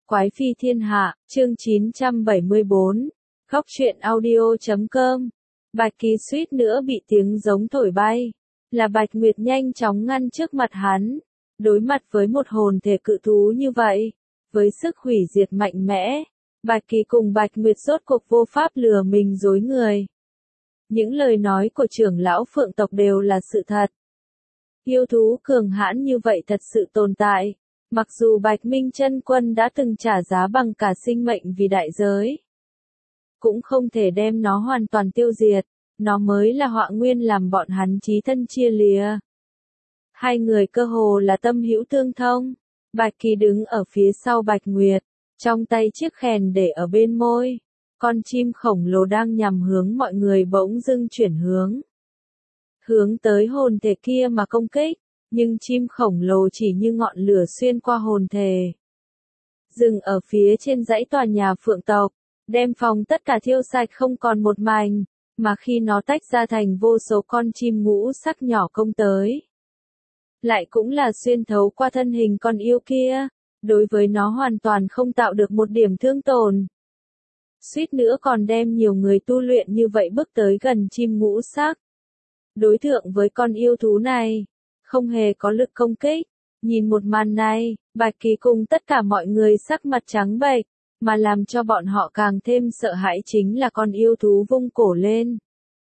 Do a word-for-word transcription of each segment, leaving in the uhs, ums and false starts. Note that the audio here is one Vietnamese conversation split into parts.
Quái phi thiên hạ, chương chín trăm bảy mươi bốn, góc truyện audio chấm com. Bạch Kỳ suýt nữa bị tiếng giống thổi bay. Là Bạch Nguyệt nhanh chóng ngăn trước mặt hắn. Đối mặt với một hồn thể cự thú như vậy, với sức hủy diệt mạnh mẽ, Bạch Kỳ cùng Bạch Nguyệt rốt cuộc vô pháp lừa mình dối người. Những lời nói của trưởng lão Phượng tộc đều là sự thật. Yêu thú cường hãn như vậy thật sự tồn tại. Mặc dù Bạch Minh Chân Quân đã từng trả giá bằng cả sinh mệnh vì đại giới, cũng không thể đem nó hoàn toàn tiêu diệt, nó mới là họa nguyên làm bọn hắn chí thân chia lìa. Hai người cơ hồ là tâm hữu tương thông. Bạch Kỳ đứng ở phía sau Bạch Nguyệt, trong tay chiếc kèn để ở bên môi. Con chim khổng lồ đang nhằm hướng mọi người bỗng dưng chuyển hướng. Hướng tới hồn thể kia mà công kích. Nhưng chim khổng lồ chỉ như ngọn lửa xuyên qua hồn thể. Dừng ở phía trên dãy tòa nhà Phượng tộc, đem phòng tất cả thiêu sạch không còn một mảnh, mà khi nó tách ra thành vô số con chim ngũ sắc nhỏ công tới. Lại cũng là xuyên thấu qua thân hình con yêu kia, đối với nó hoàn toàn không tạo được một điểm thương tổn. Suýt nữa còn đem nhiều người tu luyện như vậy bước tới gần chim ngũ sắc. Đối tượng với con yêu thú này không hề có lực công kích. Nhìn một màn này, Bạch Kỳ cùng tất cả mọi người sắc mặt trắng bệch, mà làm cho bọn họ càng thêm sợ hãi chính là con yêu thú vung cổ lên.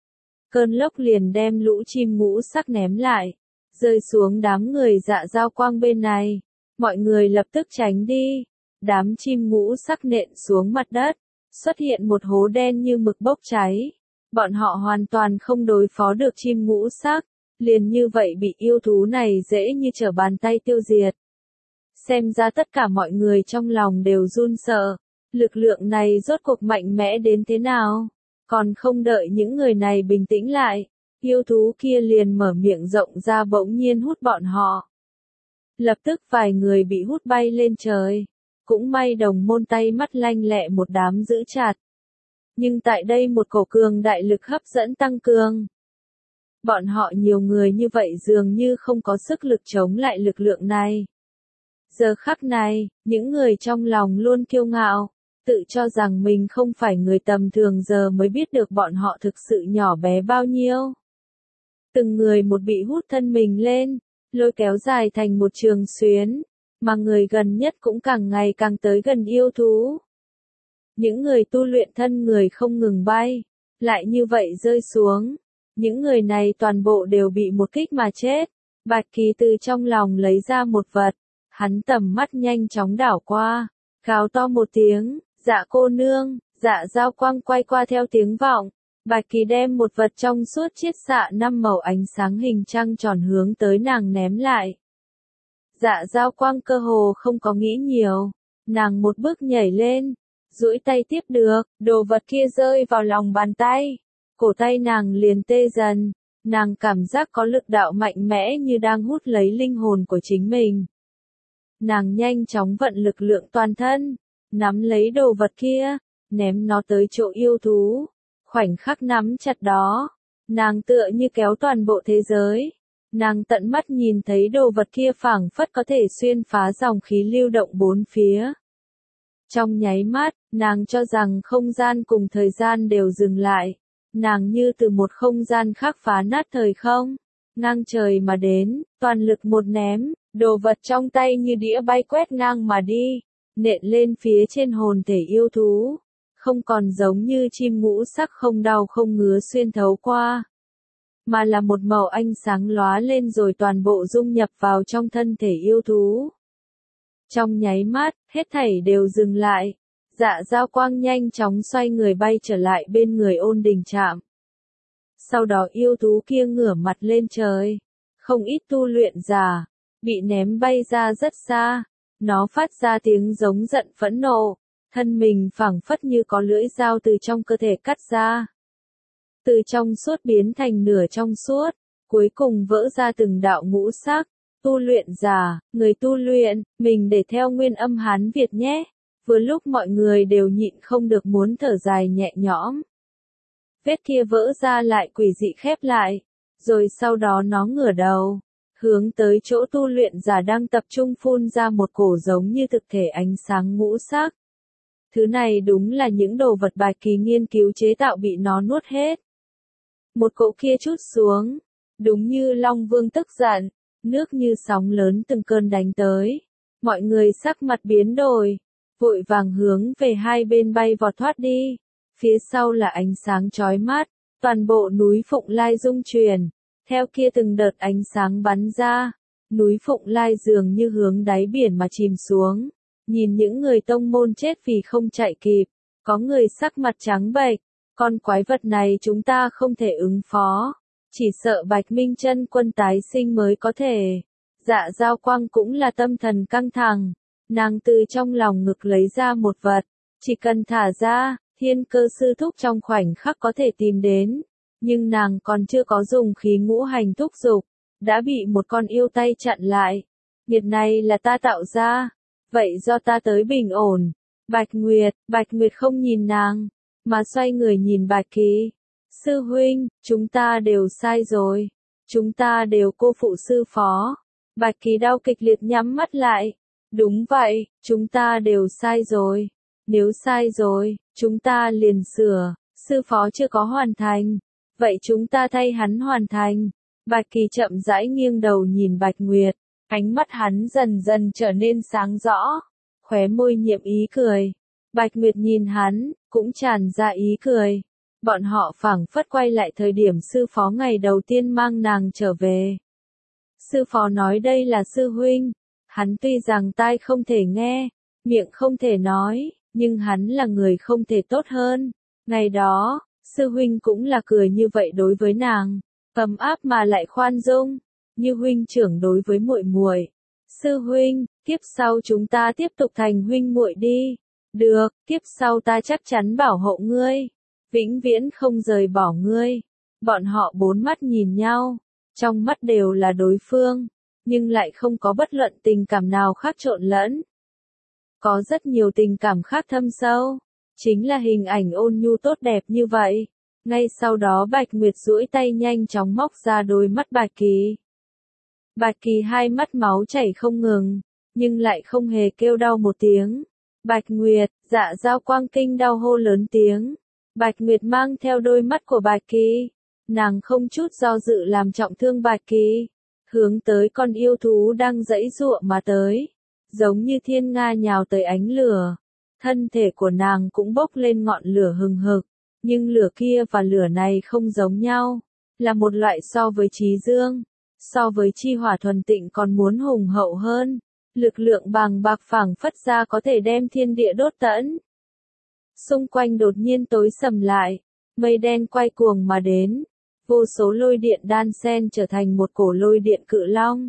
Cơn lốc liền đem lũ chim ngũ sắc ném lại, rơi xuống đám người Dạ Dao Quang bên này. Mọi người lập tức tránh đi. Đám chim ngũ sắc nện xuống mặt đất, xuất hiện một hố đen như mực bốc cháy. Bọn họ hoàn toàn không đối phó được chim ngũ sắc. Liền như vậy bị yêu thú này dễ như trở bàn tay tiêu diệt. Xem ra tất cả mọi người trong lòng đều run sợ. Lực lượng này rốt cuộc mạnh mẽ đến thế nào? Còn không đợi những người này bình tĩnh lại, yêu thú kia liền mở miệng rộng ra bỗng nhiên hút bọn họ. Lập tức vài người bị hút bay lên trời. Cũng may đồng môn tay mắt lanh lẹ một đám giữ chặt. Nhưng tại đây một cổ cường đại lực hấp dẫn tăng cường. Bọn họ nhiều người như vậy dường như không có sức lực chống lại lực lượng này. Giờ khắc này, những người trong lòng luôn kiêu ngạo, tự cho rằng mình không phải người tầm thường giờ mới biết được bọn họ thực sự nhỏ bé bao nhiêu. Từng người một bị hút thân mình lên, lôi kéo dài thành một trường xuyến, mà người gần nhất cũng càng ngày càng tới gần yêu thú. Những người tu luyện thân người không ngừng bay, lại như vậy rơi xuống. Những người này toàn bộ đều bị một kích mà chết. Bạch Kỳ từ trong lòng lấy ra một vật. Hắn tầm mắt nhanh chóng đảo qua. Gào to một tiếng, Dạ cô nương. Dạ Dao Quang quay qua theo tiếng vọng. Bạch Kỳ đem một vật trong suốt chiết xạ năm màu ánh sáng hình trăng tròn hướng tới nàng ném lại. Dạ Dao Quang cơ hồ không có nghĩ nhiều. Nàng một bước nhảy lên, duỗi tay tiếp được, đồ vật kia rơi vào lòng bàn tay. Cổ tay nàng liền tê dần, nàng cảm giác có lực đạo mạnh mẽ như đang hút lấy linh hồn của chính mình. Nàng nhanh chóng vận lực lượng toàn thân, nắm lấy đồ vật kia, ném nó tới chỗ yêu thú. Khoảnh khắc nắm chặt đó, nàng tựa như kéo toàn bộ thế giới. Nàng tận mắt nhìn thấy đồ vật kia phảng phất có thể xuyên phá dòng khí lưu động bốn phía. Trong nháy mắt, nàng cho rằng không gian cùng thời gian đều dừng lại. Nàng như từ một không gian khác phá nát thời không, ngang trời mà đến, toàn lực một ném, đồ vật trong tay như đĩa bay quét ngang mà đi, nện lên phía trên hồn thể yêu thú, không còn giống như chim ngũ sắc không đau không ngứa xuyên thấu qua, mà là một màu ánh sáng lóa lên rồi toàn bộ dung nhập vào trong thân thể yêu thú. Trong nháy mắt, hết thảy đều dừng lại. Dạ Dao Quang nhanh chóng xoay người bay trở lại bên người Ôn Đình Trạm. Sau đó yêu thú kia ngửa mặt lên trời. Không ít tu luyện giả, bị ném bay ra rất xa. Nó phát ra tiếng giống giận phẫn nộ. Thân mình phảng phất như có lưỡi dao từ trong cơ thể cắt ra. Từ trong suốt biến thành nửa trong suốt. Cuối cùng vỡ ra từng đạo ngũ sắc. Tu luyện giả, người tu luyện, mình để theo nguyên âm Hán Việt nhé. Vừa lúc mọi người đều nhịn không được muốn thở dài nhẹ nhõm. Vết kia vỡ ra lại quỷ dị khép lại, rồi sau đó nó ngửa đầu, hướng tới chỗ tu luyện giả đang tập trung phun ra một cổ giống như thực thể ánh sáng ngũ sắc. Thứ này đúng là những đồ vật Bạch Kỳ nghiên cứu chế tạo bị nó nuốt hết. Một cỗ kia trút xuống, đúng như Long Vương tức giận, nước như sóng lớn từng cơn đánh tới. Mọi người sắc mặt biến đổi, vội vàng hướng về hai bên bay vọt thoát đi. Phía sau là ánh sáng chói mắt, toàn bộ núi Phụng Lai rung chuyển. Theo kia từng đợt ánh sáng bắn ra, núi Phụng Lai dường như hướng đáy biển mà chìm xuống. Nhìn những người tông môn chết vì không chạy kịp, có người sắc mặt trắng bệch, con quái vật này chúng ta không thể ứng phó, chỉ sợ Bạch Minh Chân Quân tái sinh mới có thể. Dạ Giao Quang cũng là tâm thần căng thẳng, nàng từ trong lòng ngực lấy ra một vật, chỉ cần thả ra, Thiên Cơ sư thúc trong khoảnh khắc có thể tìm đến, nhưng nàng còn chưa có dùng khí ngũ hành thúc dục, đã bị một con yêu tay chặn lại. Nghiệt này là ta tạo ra, vậy do ta tới bình ổn. Bạch Nguyệt, Bạch Nguyệt không nhìn nàng, mà xoay người nhìn Bạch Kỳ. Sư huynh, chúng ta đều sai rồi, chúng ta đều cô phụ sư phó. Bạch Kỳ đau kịch liệt nhắm mắt lại. Đúng vậy, chúng ta đều sai rồi. Nếu sai rồi, chúng ta liền sửa. Sư phó chưa có hoàn thành, vậy chúng ta thay hắn hoàn thành. Bạch Kỳ chậm rãi nghiêng đầu nhìn Bạch Nguyệt, ánh mắt hắn dần dần trở nên sáng rõ, khóe môi nhiệm ý cười. Bạch Nguyệt nhìn hắn, cũng tràn ra ý cười. Bọn họ phảng phất quay lại thời điểm sư phó ngày đầu tiên mang nàng trở về. Sư phó nói đây là sư huynh, hắn tuy rằng tai không thể nghe, miệng không thể nói, nhưng hắn là người không thể tốt hơn. Ngày đó, sư huynh cũng là cười như vậy đối với nàng, ấm áp mà lại khoan dung, như huynh trưởng đối với muội muội. Sư huynh, kiếp sau chúng ta tiếp tục thành huynh muội đi. Được, kiếp sau ta chắc chắn bảo hộ ngươi, vĩnh viễn không rời bỏ ngươi. Bọn họ bốn mắt nhìn nhau, trong mắt đều là đối phương, nhưng lại không có bất luận tình cảm nào khác trộn lẫn. Có rất nhiều tình cảm khác thâm sâu, chính là hình ảnh ôn nhu tốt đẹp như vậy. Ngay sau đó Bạch Nguyệt duỗi tay nhanh chóng móc ra đôi mắt Bạch Kỳ. Bạch Kỳ hai mắt máu chảy không ngừng, nhưng lại không hề kêu đau một tiếng. Bạch Nguyệt, Dạ Giao Quang kinh đau hô lớn tiếng. Bạch Nguyệt mang theo đôi mắt của Bạch Kỳ, nàng không chút do dự làm trọng thương Bạch Kỳ, hướng tới con yêu thú đang giãy giụa mà tới, giống như thiên nga nhào tới ánh lửa. Thân thể của nàng cũng bốc lên ngọn lửa hừng hực, nhưng lửa kia và lửa này không giống nhau, là một loại so với trí dương, so với chi hỏa thuần tịnh còn muốn hùng hậu hơn. Lực lượng bàng bạc phảng phất ra có thể đem thiên địa đốt tận. Xung quanh đột nhiên tối sầm lại, mây đen quay cuồng mà đến, vô số lôi điện đan xen trở thành một cổ lôi điện cự long.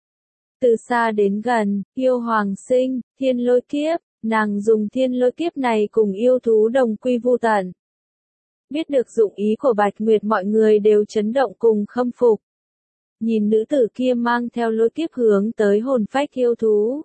Từ xa đến gần, yêu hoàng sinh, thiên lôi kiếp, nàng dùng thiên lôi kiếp này cùng yêu thú đồng quy vu tận. Biết được dụng ý của Bạch Nguyệt, mọi người đều chấn động cùng khâm phục. Nhìn nữ tử kia mang theo lôi kiếp hướng tới hồn phách yêu thú.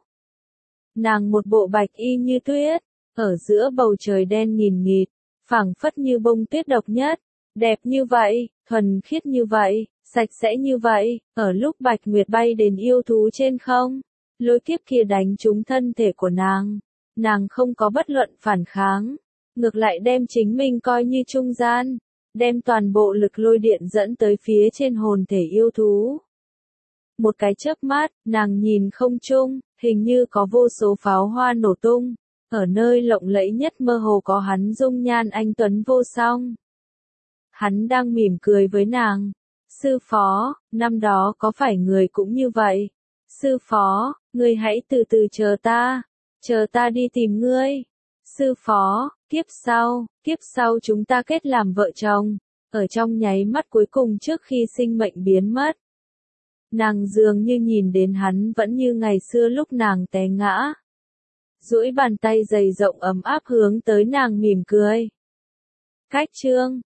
Nàng một bộ bạch y như tuyết, ở giữa bầu trời đen nghìn nghịt, phảng phất như bông tuyết độc nhất, đẹp như vậy, thuần khiết như vậy, sạch sẽ như vậy. Ở lúc Bạch Nguyệt bay đến yêu thú trên không, lôi kiếp kia đánh trúng thân thể của nàng, nàng không có bất luận phản kháng, ngược lại đem chính mình coi như trung gian, đem toàn bộ lực lôi điện dẫn tới phía trên hồn thể yêu thú. Một cái chớp mắt, nàng nhìn không trung, hình như có vô số pháo hoa nổ tung, ở nơi lộng lẫy nhất mơ hồ có hắn dung nhan anh tuấn vô song. Hắn đang mỉm cười với nàng. Sư phó, năm đó có phải người cũng như vậy? Sư phó, ngươi hãy từ từ chờ ta, chờ ta đi tìm ngươi. Sư phó, kiếp sau, kiếp sau chúng ta kết làm vợ chồng. Ở trong nháy mắt cuối cùng trước khi sinh mệnh biến mất, nàng dường như nhìn đến hắn vẫn như ngày xưa lúc nàng té ngã. Duỗi bàn tay dày rộng ấm áp hướng tới nàng mỉm cười. Cách chương